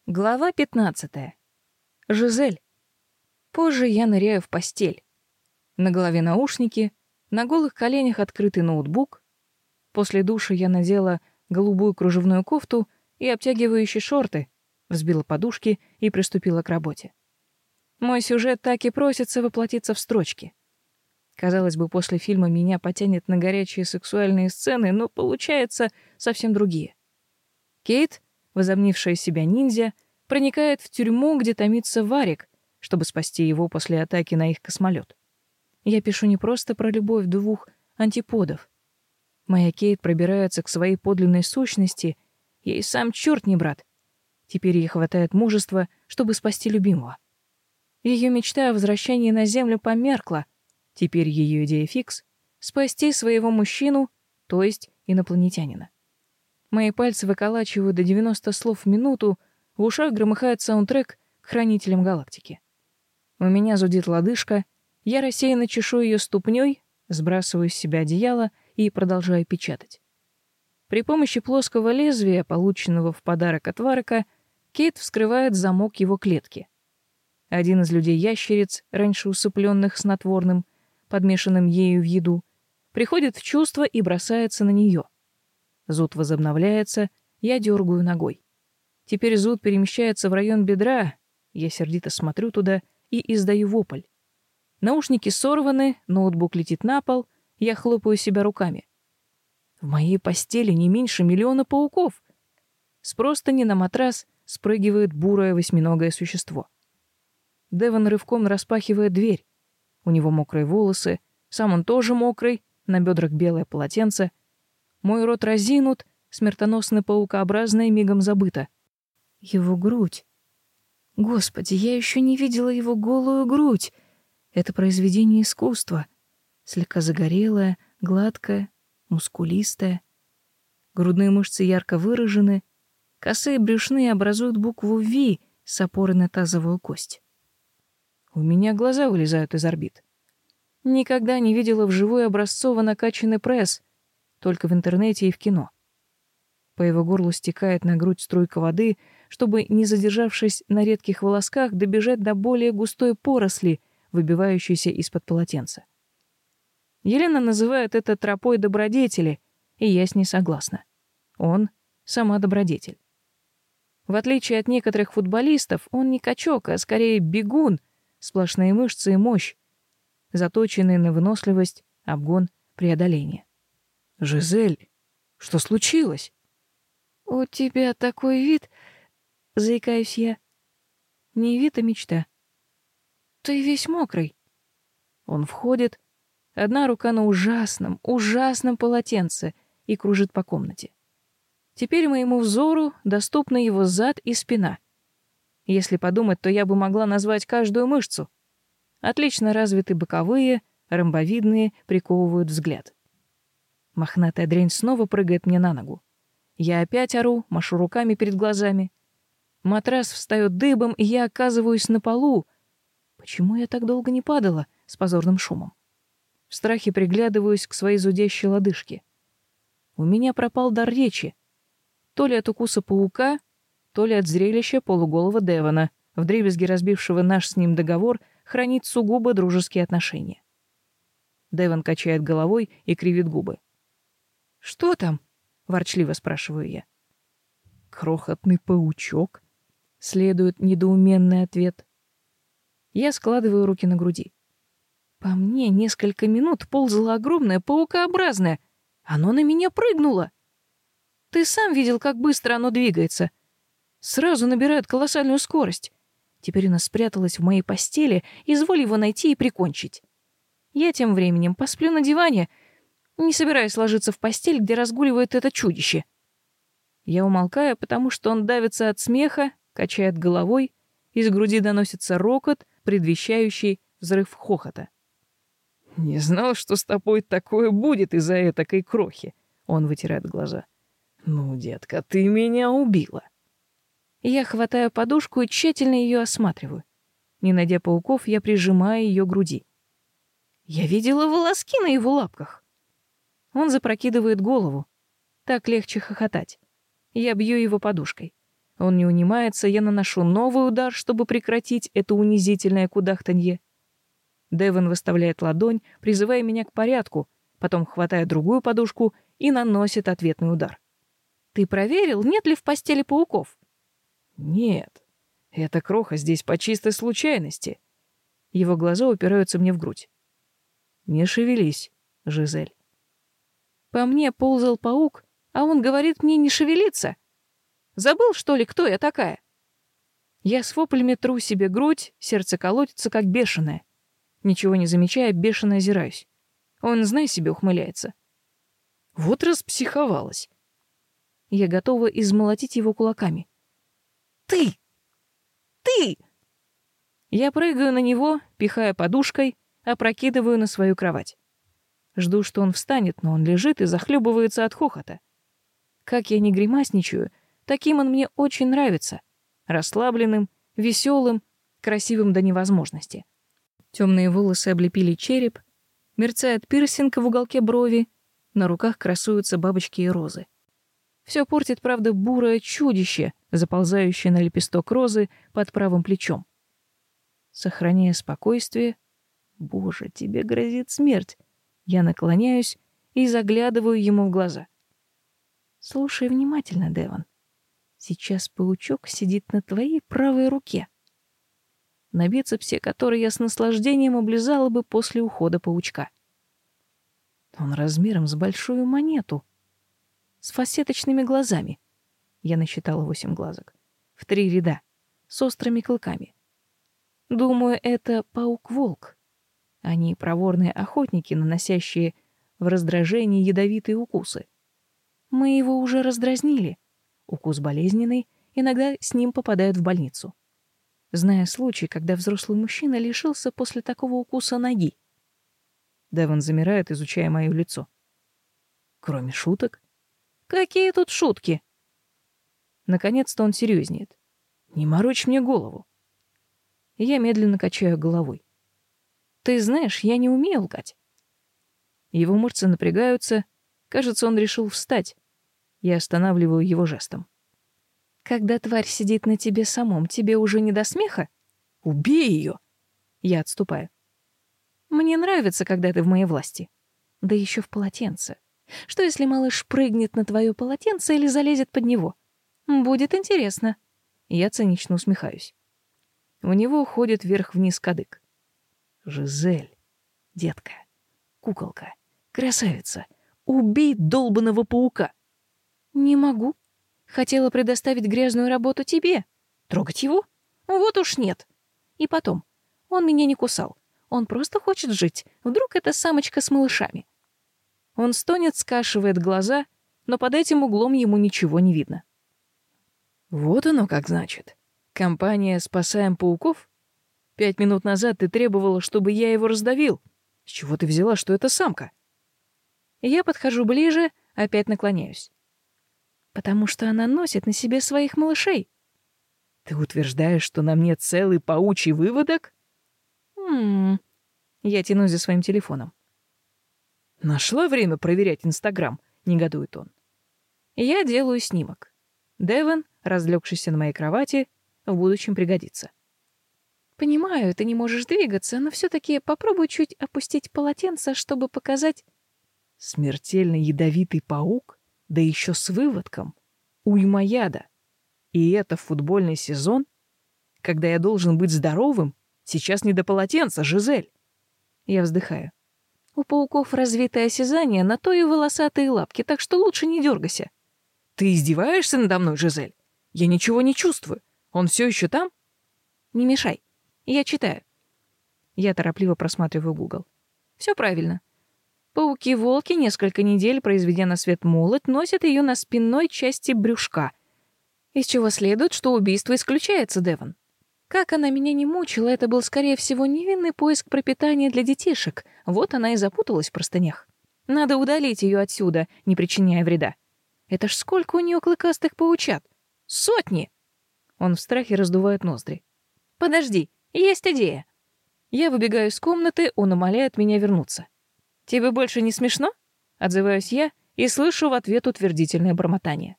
Глава 15. Жизель. Позже я ныряю в постель. На голове наушники, на голых коленях открытый ноутбук. После душа я надела голубую кружевную кофту и обтягивающие шорты, взбила подушки и приступила к работе. Мой сюжет так и просится воплотиться в строчки. Казалось бы, после фильма меня потянет на горячие сексуальные сцены, но получается совсем другие. Кейт, возомнившая себя ниндзя, проникает в тюрьму, где томится Варик, чтобы спасти его после атаки на их космолет. Я пишу не просто про любовь двух антиподов. Моя Кейт пробирается к своей подлинной сущности, ей сам черт не брат. Теперь ей хватает мужества, чтобы спасти любимого. Ее мечта о возвращении на Землю померкла. Теперь ее идея фикс — спасти своего мужчину, то есть инопланетянина. Мои пальцы выколачивают до 90 слов в минуту, в ушах громыхает саундтрек к «Хранителям галактики». У меня зудит лодыжка, я рассеянно чешу ее ступней, сбрасываю с себя одеяло и продолжаю печатать. При помощи плоского лезвия, полученного в подарок от Варика, Кейт вскрывает замок его клетки. Один из людей-ящериц, раньше усыпленных снотворным, подмешанным ею в еду, приходит в чувство и бросается на нее. Зуд возобновляется, я дергаю ногой. Теперь зуд перемещается в район бедра, я сердито смотрю туда и издаю вопль. Наушники сорваны, ноутбук летит на пол, я хлопаю себя руками. В моей постели не меньше 1 000 000 пауков. С простыни на матрас спрыгивает бурое восьминогое существо. Девон рывком распахивает дверь. У него мокрые волосы, сам он тоже мокрый, на бедрах белое полотенце. Мой рот разинут, смертоносно паукообразное мигом забыто. Его грудь. Господи, я еще не видела его голую грудь. Это произведение искусства. Слегка загорелая, гладкая, мускулистая. Грудные мышцы ярко выражены. Косые брюшные образуют букву «V» с опорой на тазовую кость. У меня глаза вылезают из орбит. Никогда не видела вживую образцово накачанный пресс, только в интернете и в кино. По его горлу стекает на грудь струйка воды, чтобы, не задержавшись на редких волосках, добежать до более густой поросли, выбивающейся из-под полотенца. Елена называет это тропой добродетели, и я с ней согласна. Он — сама добродетель. В отличие от некоторых футболистов, он не качок, а скорее бегун, сплошные мышцы и мощь, заточенные на выносливость, обгон, преодоление. «Жизель, что случилось?» «У тебя такой вид...» — заикаюсь я. Не вид, а мечта. «Ты весь мокрый». Он входит, одна рука на ужасном, ужасном полотенце и кружит по комнате. Теперь моему взору доступны его зад и спина. Если подумать, то я бы могла назвать каждую мышцу. Отлично развиты боковые, ромбовидные, приковывают взгляд. Мохнатая дрянь снова прыгает мне на ногу. Я опять ору, машу руками перед глазами. Матрас встает дыбом, и я оказываюсь на полу. Почему я так долго не падала с позорным шумом? В страхе приглядываюсь к своей зудящей лодыжке. У меня пропал дар речи. То ли от укуса паука, то ли от зрелища полуголого Девона, вдребезги разбившего наш с ним договор хранить сугубо дружеские отношения. Девон качает головой и кривит губы. «Что там?» — ворчливо спрашиваю я. «Крохотный паучок», — следует недоуменный ответ. Я складываю руки на груди. По мне несколько минут ползало огромное паукообразное. Оно на меня прыгнуло. Ты сам видел, как быстро оно двигается. Сразу набирает колоссальную скорость. Теперь оно спряталось в моей постели, изволь его найти и прикончить. Я тем временем посплю на диване, не собираюсь ложиться в постель, где разгуливает это чудище. Я умолкаю, потому что он давится от смеха, качает головой, из груди доносится рокот, предвещающий взрыв хохота. «Не знал, что с тобой такое будет из-за этакой крохи», — он вытирает глаза. «Ну, детка, ты меня убила». Я хватаю подушку и тщательно ее осматриваю. Не найдя пауков, я прижимаю ее к груди. Я видела волоски на его лапках. Он запрокидывает голову. Так легче хохотать. Я бью его подушкой. Он не унимается, я наношу новый удар, чтобы прекратить это унизительное кудахтанье. Девон выставляет ладонь, призывая меня к порядку, потом хватает другую подушку и наносит ответный удар. «Ты проверил, нет ли в постели пауков?» «Нет. Эта кроха здесь по чистой случайности». Его глаза упираются мне в грудь. «Не шевелись, Жизель». По мне ползал паук, а он говорит мне не шевелиться. Забыл, что ли, кто я такая? Я с воплями тру себе грудь, сердце колотится, как бешеное. Ничего не замечая, бешено озираюсь. Он, знай себе, ухмыляется. Вот распсиховалась. Я готова измолотить его кулаками. «Ты! Ты!» Я прыгаю на него, пихая подушкой, опрокидываю на свою кровать. Жду, что он встанет, но он лежит и захлебывается от хохота. Как я не гримасничаю, таким он мне очень нравится. Расслабленным, веселым, красивым до невозможности. Темные волосы облепили череп, мерцает пирсинг в уголке брови, на руках красуются бабочки и розы. Все портит, правда, бурое чудище, заползающее на лепесток розы под правым плечом. Сохраняя спокойствие, «Боже, тебе грозит смерть!» Я наклоняюсь и заглядываю ему в глаза. «Слушай внимательно, Девон. Сейчас паучок сидит на твоей правой руке. На бицепсе, который я с наслаждением облизала бы после ухода паучка. Он размером с большую монету, с фасеточными глазами. Я насчитала 8 глазок. В 3 ряда, с острыми клыками. Думаю, это паук-волк. Они проворные охотники, наносящие в раздражение ядовитые укусы. Мы его уже раздразнили. Укус болезненный, иногда с ним попадают в больницу. Зная случай, когда взрослый мужчина лишился после такого укуса ноги. Девон замирает, изучая моё лицо. Кроме шуток? Какие тут шутки? Наконец-то он серьезнеет. Не морочь мне голову. Я медленно качаю головой. Ты знаешь, я не умею лгать. Его мышцы напрягаются. Кажется, он решил встать. Я останавливаю его жестом. Когда тварь сидит на тебе самом, тебе уже не до смеха? Убей ее! Я отступаю. Мне нравится, когда ты в моей власти. Да еще в полотенце. Что, если малыш прыгнет на твое полотенце или залезет под него? Будет интересно. Я цинично усмехаюсь. У него уходит вверх-вниз кадык. Жизель, детка, куколка, красавица, убей долбаного паука. Не могу. Хотела предоставить грязную работу тебе. Трогать его? Вот уж нет. И потом, он меня не кусал. Он просто хочет жить. Вдруг это самочка с малышами. Он стонет, скашивает глаза, но под этим углом ему ничего не видно. Вот оно как значит. Компания «Спасаем пауков»? 5 минут назад ты требовала, чтобы я его раздавил. С чего ты взяла, что это самка? Я подхожу ближе, опять наклоняюсь. Потому что она носит на себе своих малышей. Ты утверждаешь, что на мне целый паучий выводок? Я тянусь за своим телефоном. Нашла время проверять Инстаграм, негодует он. Я делаю снимок. Девон, разлегшийся на моей кровати, в будущем пригодится. Понимаю, ты не можешь двигаться, но все-таки попробуй чуть опустить полотенце, чтобы показать... Смертельно ядовитый паук, да еще с выводком. Уйма яда. И это в футбольный сезон? Когда я должен быть здоровым? Сейчас не до полотенца, Жизель. Я вздыхаю. У пауков развитое осязание, на то и волосатые лапки, так что лучше не дергайся. Ты издеваешься надо мной, Жизель? Я ничего не чувствую. Он все еще там? Не мешай. Я читаю. Я торопливо просматриваю Google. Все правильно. Пауки-волки, несколько недель произведя на свет молоть, носят ее на спинной части брюшка. Из чего следует, что убийство исключается, Девон. Как она меня не мучила, это был, скорее всего, невинный поиск пропитания для детишек. Вот она и запуталась в простынях. Надо удалить ее отсюда, не причиняя вреда. Это ж сколько у нее клыкастых паучат? Сотни! Он в страхе раздувает ноздри. Подожди, есть идея. Я выбегаю из комнаты, он умоляет меня вернуться. Тебе больше не смешно? Отзываюсь я и слышу в ответ утвердительное бормотание.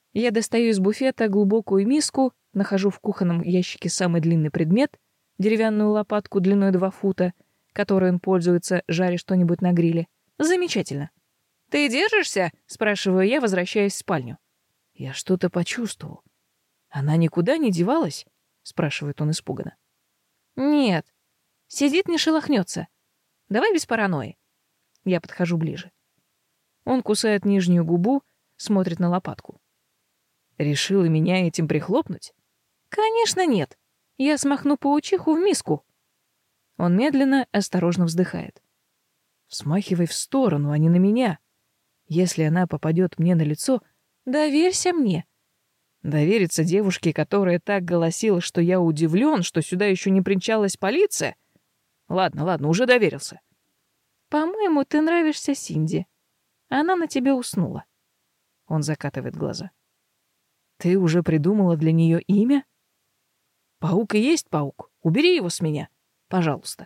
Я достаю из буфета глубокую миску, нахожу в кухонном ящике самый длинный предмет — деревянную лопатку длиной 2 фута, которой он пользуется, жаря что-нибудь на гриле. Замечательно. «Ты держишься?» — спрашиваю я, возвращаясь в спальню. «Я что-то почувствовал. Она никуда не девалась?» — спрашивает он испуганно. «Нет. Сидит, не шелохнется. Давай без паранойи». Я подхожу ближе. Он кусает нижнюю губу, смотрит на лопатку. «Решила меня этим прихлопнуть?» «Конечно нет. Я смахну паучиху в миску». Он медленно, осторожно вздыхает. «Смахивай в сторону, а не на меня. Если она попадет мне на лицо, доверься мне». Довериться девушке, которая так голосила, что я удивлен, что сюда еще не примчалась полиция? Ладно, уже доверился. «По-моему, ты нравишься Синди. Она на тебе уснула». Он закатывает глаза. «Ты уже придумала для нее имя? Паук и есть паук. Убери его с меня, пожалуйста».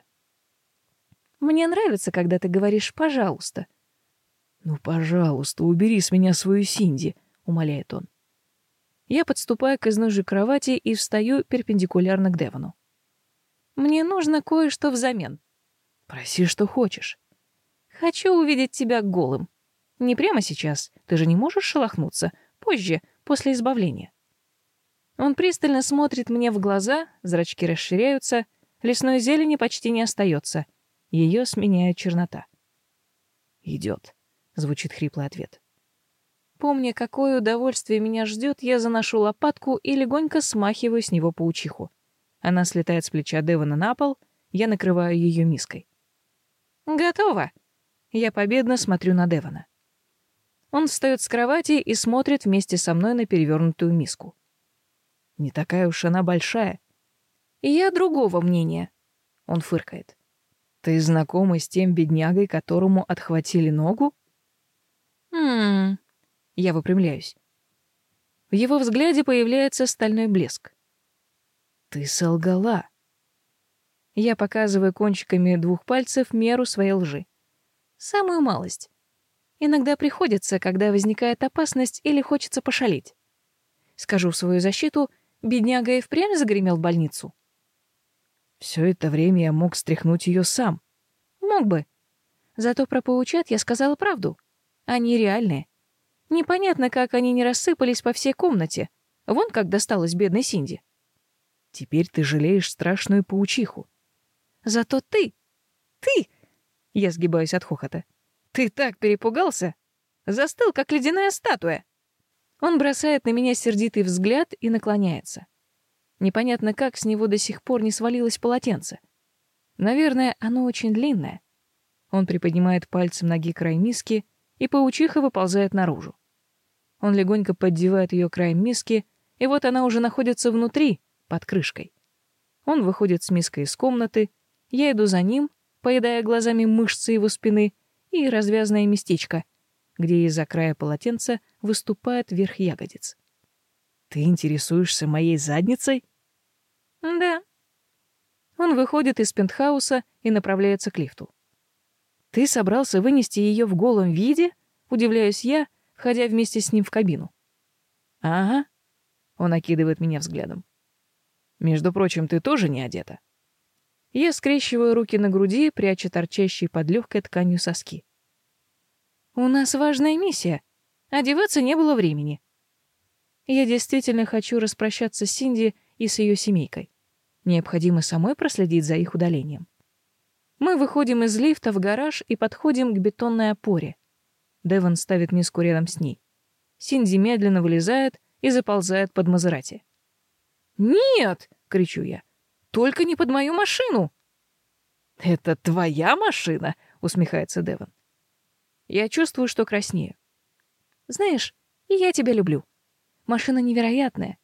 «Мне нравится, когда ты говоришь «пожалуйста». «Ну, пожалуйста, убери с меня свою Синди», — умоляет он. Я подступаю к изножью кровати и встаю перпендикулярно к Девону. «Мне нужно кое-что взамен». «Проси, что хочешь». «Хочу увидеть тебя голым. Не прямо сейчас, ты же не можешь шелохнуться. Позже, после избавления». Он пристально смотрит мне в глаза, зрачки расширяются, лесной зелени почти не остается. Ее сменяет чернота. «Идет», — звучит хриплый ответ. Помня, какое удовольствие меня ждет, я заношу лопатку и легонько смахиваю с него паучиху. Она слетает с плеча Девона на пол, я накрываю ее миской. «Готово!» Я победно смотрю на Девона. Он встает с кровати и смотрит вместе со мной на перевернутую миску. Не такая уж она большая. И я другого мнения. Он фыркает. Ты знакома с тем беднягой, которому отхватили ногу? Я выпрямляюсь. В его взгляде появляется стальной блеск. Ты солгала. Я показываю кончиками 2 пальцев меру своей лжи. Самую малость. Иногда приходится, когда возникает опасность или хочется пошалить. Скажу в свою защиту, бедняга и впрямь загремел в больницу. Все это время я мог стряхнуть ее сам. Мог бы. Зато про паучат я сказала правду. Они реальные. Непонятно, как они не рассыпались по всей комнате. Вон как досталось бедной Синди. Теперь ты жалеешь страшную паучиху. Зато ты... Я сгибаюсь от хохота. Ты так перепугался? Застыл, как ледяная статуя. Он бросает на меня сердитый взгляд и наклоняется. Непонятно, как с него до сих пор не свалилось полотенце. Наверное, оно очень длинное. Он приподнимает пальцем ноги край миски, и паучиха выползает наружу. Он легонько поддевает ее краем миски, и вот она уже находится внутри, под крышкой. Он выходит с миской из комнаты, я иду за ним, поедая глазами мышцы его спины и развязное местечко, где из-за края полотенца выступает верх ягодиц. «Ты интересуешься моей задницей?» «Да». Он выходит из пентхауса и направляется к лифту. «Ты собрался вынести ее в голом виде?» — удивляюсь я, входя вместе с ним в кабину. «Ага». Он окидывает меня взглядом. «Между прочим, ты тоже не одета». Я скрещиваю руки на груди, пряча торчащие под легкой тканью соски. «У нас важная миссия. Одеваться не было времени». Я действительно хочу распрощаться с Синди и с ее семейкой. Необходимо самой проследить за их удалением. Мы выходим из лифта в гараж и подходим к бетонной опоре. Девон ставит миску рядом с ней. Синди медленно вылезает и заползает под Мазерати. «Нет!» — кричу я. «Только не под мою машину!» «Это твоя машина?» — усмехается Девон. Я чувствую, что краснею. «Знаешь, я тебя люблю. Машина невероятная.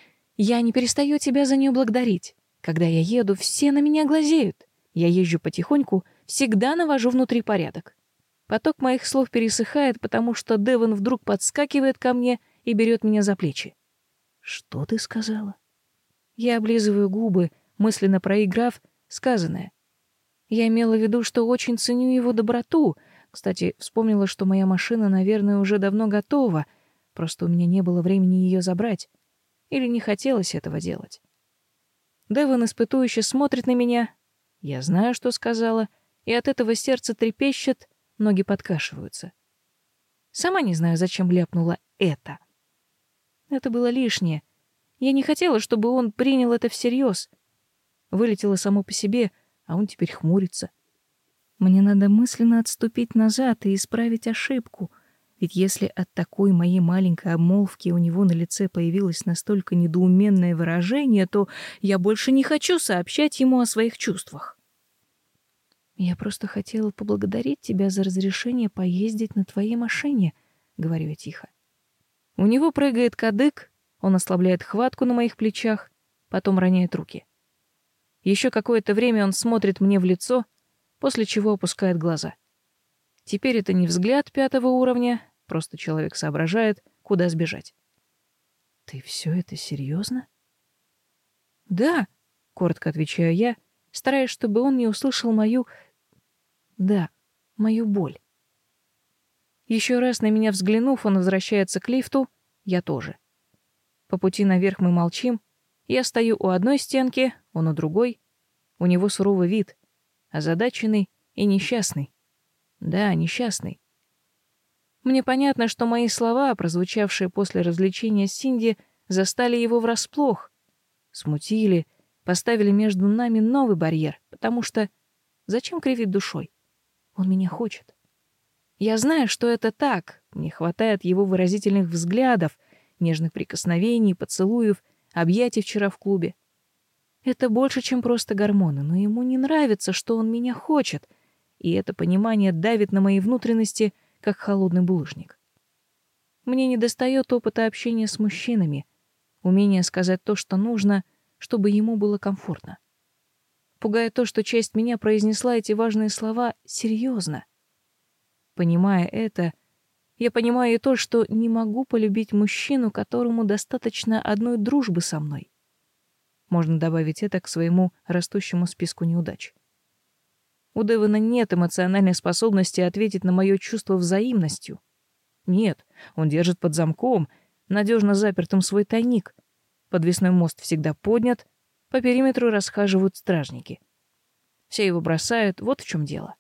Я не перестаю тебя за нее благодарить. Когда я еду, все на меня глазеют. Я езжу потихоньку, всегда навожу внутри порядок. Поток моих слов пересыхает, потому что Девон вдруг подскакивает ко мне и берет меня за плечи. «Что ты сказала?» Я облизываю губы, мысленно проиграв сказанное. Я имела в виду, что очень ценю его доброту. Кстати, вспомнила, что моя машина, наверное, уже давно готова, Просто у меня не было времени ее забрать. Или не хотелось этого делать. Девон испытующе смотрит на меня. Я знаю, что сказала, и от этого сердце трепещет, ноги подкашиваются. Сама не знаю, зачем ляпнула это. Это было лишнее. Я не хотела, чтобы он принял это всерьез. Вылетело само по себе, а он теперь хмурится. Мне надо мысленно отступить назад и исправить ошибку. Ведь если от такой моей маленькой обмолвки у него на лице появилось настолько недоуменное выражение, то я больше не хочу сообщать ему о своих чувствах. «Я просто хотела поблагодарить тебя за разрешение поездить на твоей машине», — говорю я тихо. У него прыгает кадык, он ослабляет хватку на моих плечах, потом роняет руки. Еще какое-то время он смотрит мне в лицо, после чего опускает глаза. Теперь это не взгляд 5-го уровня, просто человек соображает, куда сбежать. «Ты все это серьезно?» «Да», — коротко отвечаю я, стараясь, чтобы он не услышал мою боль. Еще раз на меня взглянув, он возвращается к лифту, я тоже. По пути наверх мы молчим, я стою у одной стенки, он у другой. У него суровый вид, озадаченный и несчастный. Да, несчастный. Мне понятно, что мои слова, прозвучавшие после развлечения с Синди, застали его врасплох, смутили, поставили между нами новый барьер, потому что зачем кривить душой? Он меня хочет. Я знаю, что это так. Мне хватает его выразительных взглядов, нежных прикосновений, поцелуев, объятий вчера в клубе. Это больше, чем просто гормоны, но ему не нравится, что он меня хочет, и это понимание давит на мои внутренности, как холодный булыжник. Мне недостает опыта общения с мужчинами, умения сказать то, что нужно, чтобы ему было комфортно. Пугает то, что часть меня произнесла эти важные слова серьезно. Понимая это, я понимаю и то, что не могу полюбить мужчину, которому достаточно одной дружбы со мной. Можно добавить это к своему растущему списку неудач. У Девона нет эмоциональной способности ответить на мое чувство взаимностью. Нет, он держит под замком, надежно запертым свой тайник. Подвесной мост всегда поднят, по периметру расхаживают стражники. Все его бросают, вот в чем дело.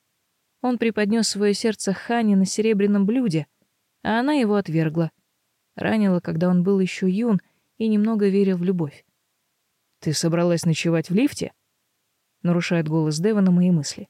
Он преподнес свое сердце Хане на серебряном блюде, а она его отвергла. Ранила, когда он был еще юн и немного верил в любовь. «Ты собралась ночевать в лифте?» — нарушает голос Девона мои мысли.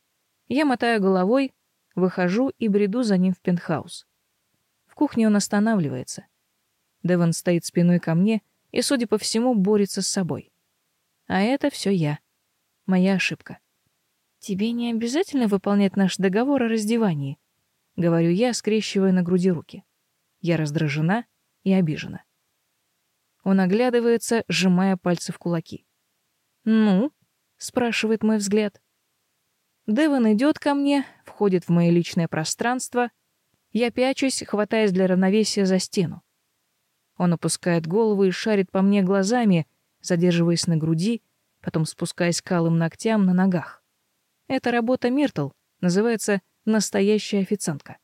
Я мотаю головой, выхожу и бреду за ним в пентхаус. В кухне он останавливается. Девон стоит спиной ко мне и, судя по всему, борется с собой. А это все я. Моя ошибка. «Тебе не обязательно выполнять наш договор о раздевании», — говорю я, скрещивая на груди руки. Я раздражена и обижена. Он оглядывается, сжимая пальцы в кулаки. «Ну?» — спрашивает мой взгляд. Девон идет ко мне, входит в мое личное пространство. Я пячусь, хватаясь для равновесия за стену. Он опускает голову и шарит по мне глазами, задерживаясь на груди, потом спускаясь к алым ногтям на ногах. Это работа Миртл, называется «настоящая официантка».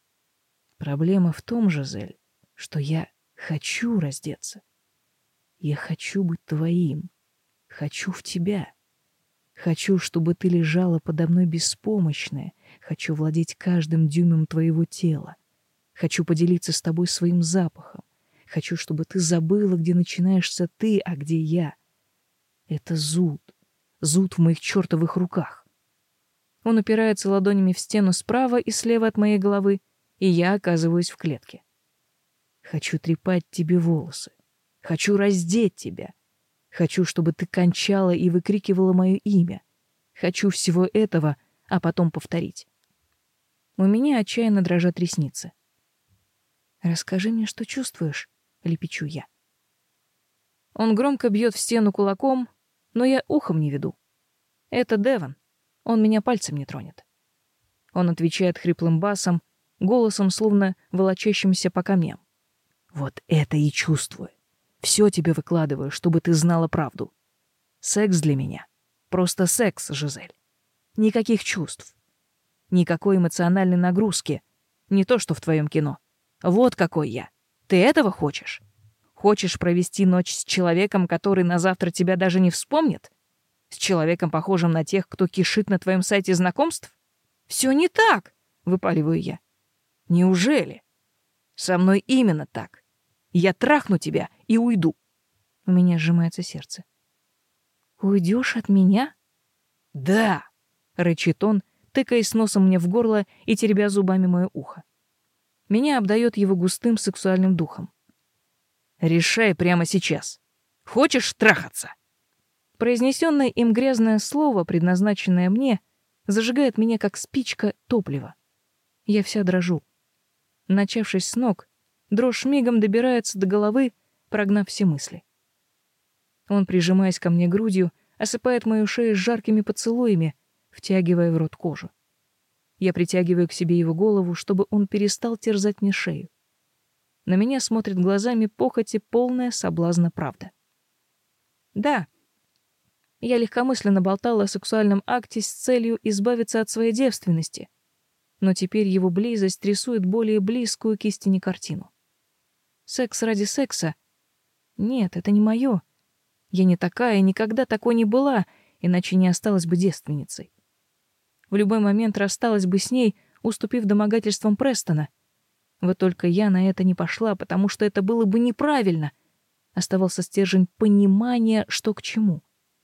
Проблема в том, Жизель, что я хочу раздеться. Я хочу быть твоим. Хочу в тебя. Хочу, чтобы ты лежала подо мной беспомощная. Хочу владеть каждым дюймом твоего тела. Хочу поделиться с тобой своим запахом. Хочу, чтобы ты забыла, где начинаешься ты, а где я. Это зуд. Зуд в моих чертовых руках. Он упирается ладонями в стену справа и слева от моей головы, и я оказываюсь в клетке. Хочу трепать тебе волосы. Хочу раздеть тебя. Хочу, чтобы ты кончала и выкрикивала мое имя. Хочу всего этого, а потом повторить. У меня отчаянно дрожат ресницы. «Расскажи мне, что чувствуешь», — лепечу я. Он громко бьет в стену кулаком, но я ухом не веду. Это Девон. Он меня пальцем не тронет. Он отвечает хриплым басом, голосом, словно волочащимся по камням. Вот это и чувствую. Все тебе выкладываю, чтобы ты знала правду. Секс для меня. Просто секс, Жизель. Никаких чувств. Никакой эмоциональной нагрузки. Не то, что в твоем кино. Вот какой я. Ты этого хочешь? Хочешь провести ночь с человеком, который на завтра тебя даже не вспомнит? С человеком, похожим на тех, кто кишит на твоем сайте знакомств? Все не так, выпаливаю я. Неужели? Со мной именно так. Я трахну тебя и уйду. У меня сжимается сердце. Уйдешь от меня? Да, рычит он, тыкаясь носом мне в горло и теребя зубами мое ухо. Меня обдает его густым сексуальным духом. Решай прямо сейчас. Хочешь трахаться? Произнесенное им грязное слово, предназначенное мне, зажигает меня, как спичка топлива. Я вся дрожу. Начавшись с ног, дрожь мигом добирается до головы, прогнав все мысли. Он, прижимаясь ко мне грудью, осыпает мою шею жаркими поцелуями, втягивая в рот кожу. Я притягиваю к себе его голову, чтобы он перестал терзать мне шею. На меня смотрит глазами похоти полная соблазна правда. Да, я легкомысленно болтала о сексуальном акте с целью избавиться от своей девственности, но теперь его близость рисует более близкую к истине картину. Секс ради секса? Нет, это не мое. Я не такая и никогда такой не была, иначе не осталась бы девственницей. В любой момент рассталась бы с ней, уступив домогательствам Престона. Вот только я на это не пошла, потому что это было бы неправильно. Оставался стержень понимания, что к чему.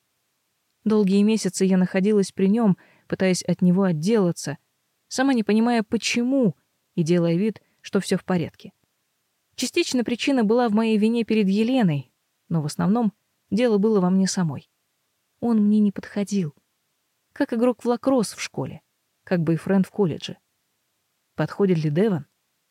Долгие месяцы я находилась при нем, пытаясь от него отделаться, сама не понимая, почему, и делая вид, что все в порядке. Частично причина была в моей вине перед Еленой, но в основном дело было во мне самой. Он мне не подходил. Как игрок в лакросс в школе, как бойфренд в колледже. Подходит ли Девон?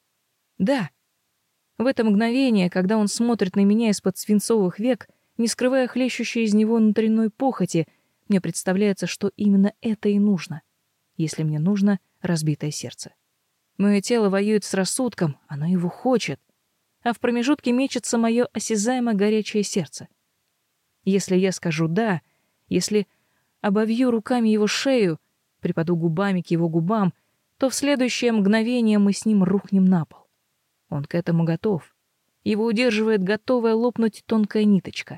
Да. В это мгновение, когда он смотрит на меня из-под свинцовых век, не скрывая хлещущей из него внутренней похоти, мне представляется, что именно это и нужно, если мне нужно разбитое сердце. Мое тело воюет с рассудком, оно его хочет, а в промежутке мечется мое осязаемо горячее сердце. Если я скажу «да», если обовью руками его шею, припаду губами к его губам, то в следующее мгновение мы с ним рухнем на пол. Он к этому готов. Его удерживает готовая лопнуть тонкая ниточка.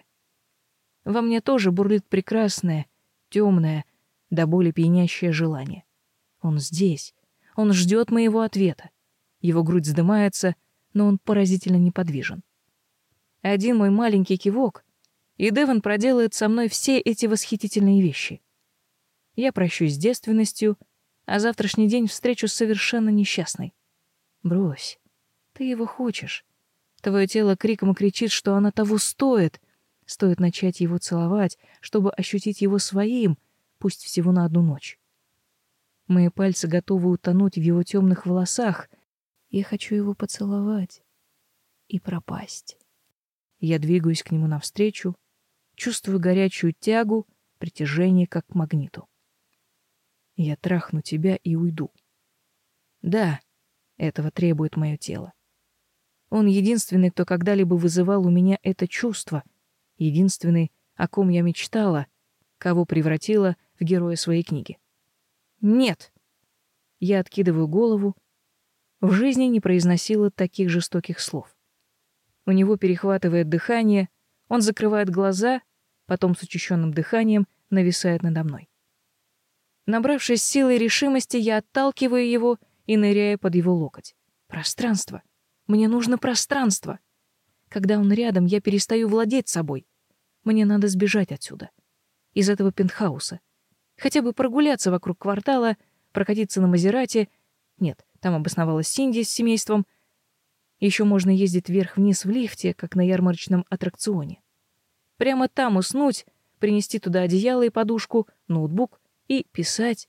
Во мне тоже бурлит прекрасное, темное, до боли пьянящее желание. Он здесь. Он ждет моего ответа. Его грудь вздымается, но он поразительно неподвижен. Один мой маленький кивок, и Девон проделает со мной все эти восхитительные вещи. Я прощусь с девственностью, а завтрашний день встречу совершенно несчастной. Брось. Ты его хочешь. Твое тело криком кричит, что она того стоит. Стоит начать его целовать, чтобы ощутить его своим, пусть всего на одну ночь. Мои пальцы готовы утонуть в его темных волосах. Я хочу его поцеловать и пропасть. Я двигаюсь к нему навстречу, чувствую горячую тягу, притяжение как к магниту. Я трахну тебя и уйду. Да, этого требует мое тело. Он единственный, кто когда-либо вызывал у меня это чувство, единственный, о ком я мечтала, кого превратила в героя своей книги. Нет. Я откидываю голову. В жизни не произносила таких жестоких слов. У него перехватывает дыхание, он закрывает глаза, потом с учащенным дыханием нависает надо мной. Набравшись силы и решимости, я отталкиваю его и ныряю под его локоть. Пространство. Мне нужно пространство. Когда он рядом, я перестаю владеть собой. Мне надо сбежать отсюда. Из этого пентхауса. Хотя бы прогуляться вокруг квартала, прокатиться на Мазерати. Нет, там обосновалась Синди с семейством. Еще можно ездить вверх-вниз в лифте, как на ярмарочном аттракционе. Прямо там уснуть, принести туда одеяло и подушку, ноутбук и писать.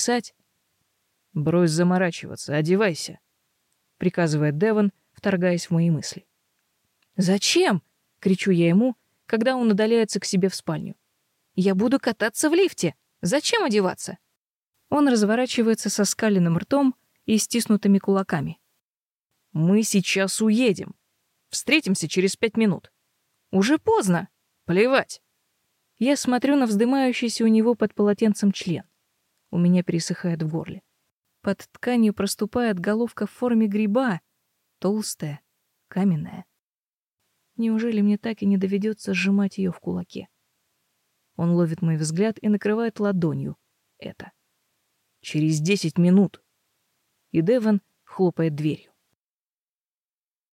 «Брось заморачиваться, одевайся», — приказывает Девон, вторгаясь в мои мысли. «Зачем?» — кричу я ему, когда он удаляется к себе в спальню. «Я буду кататься в лифте. Зачем одеваться?» Он разворачивается со скаленным ртом и стиснутыми кулаками. «Мы сейчас уедем. Встретимся через 5 минут». «Уже поздно. Плевать». Я смотрю на вздымающийся у него под полотенцем член. У меня пересыхает в горле. Под тканью проступает головка в форме гриба, толстая, каменная. Неужели мне так и не доведется сжимать ее в кулаке? Он ловит мой взгляд и накрывает ладонью это. Через 10 минут. И Девон хлопает дверью.